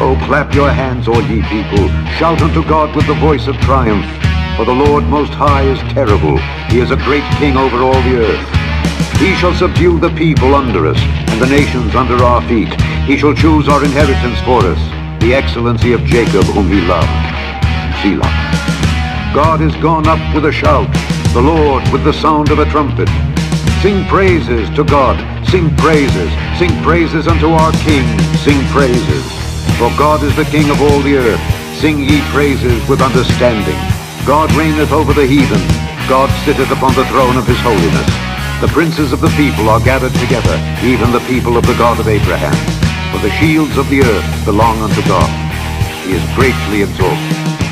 Oh, clap your hands, all ye people. Shout unto God with the voice of triumph. For the Lord Most High is terrible. He is a great king over all the earth. He shall subdue the people under us, and the nations under our feet. He shall choose our inheritance for us, the excellency of Jacob whom he loved. Selah. God is gone up with a shout, the Lord with the sound of a trumpet. Sing praises to God, sing praises unto our King, sing praises. For God is the King of all the earth, sing ye praises with understanding. God reigneth over the heathen, God sitteth upon the throne of his holiness. The princes of the people are gathered together, even the people of the God of Abraham. For the shields of the earth belong unto God. He is greatly exalted.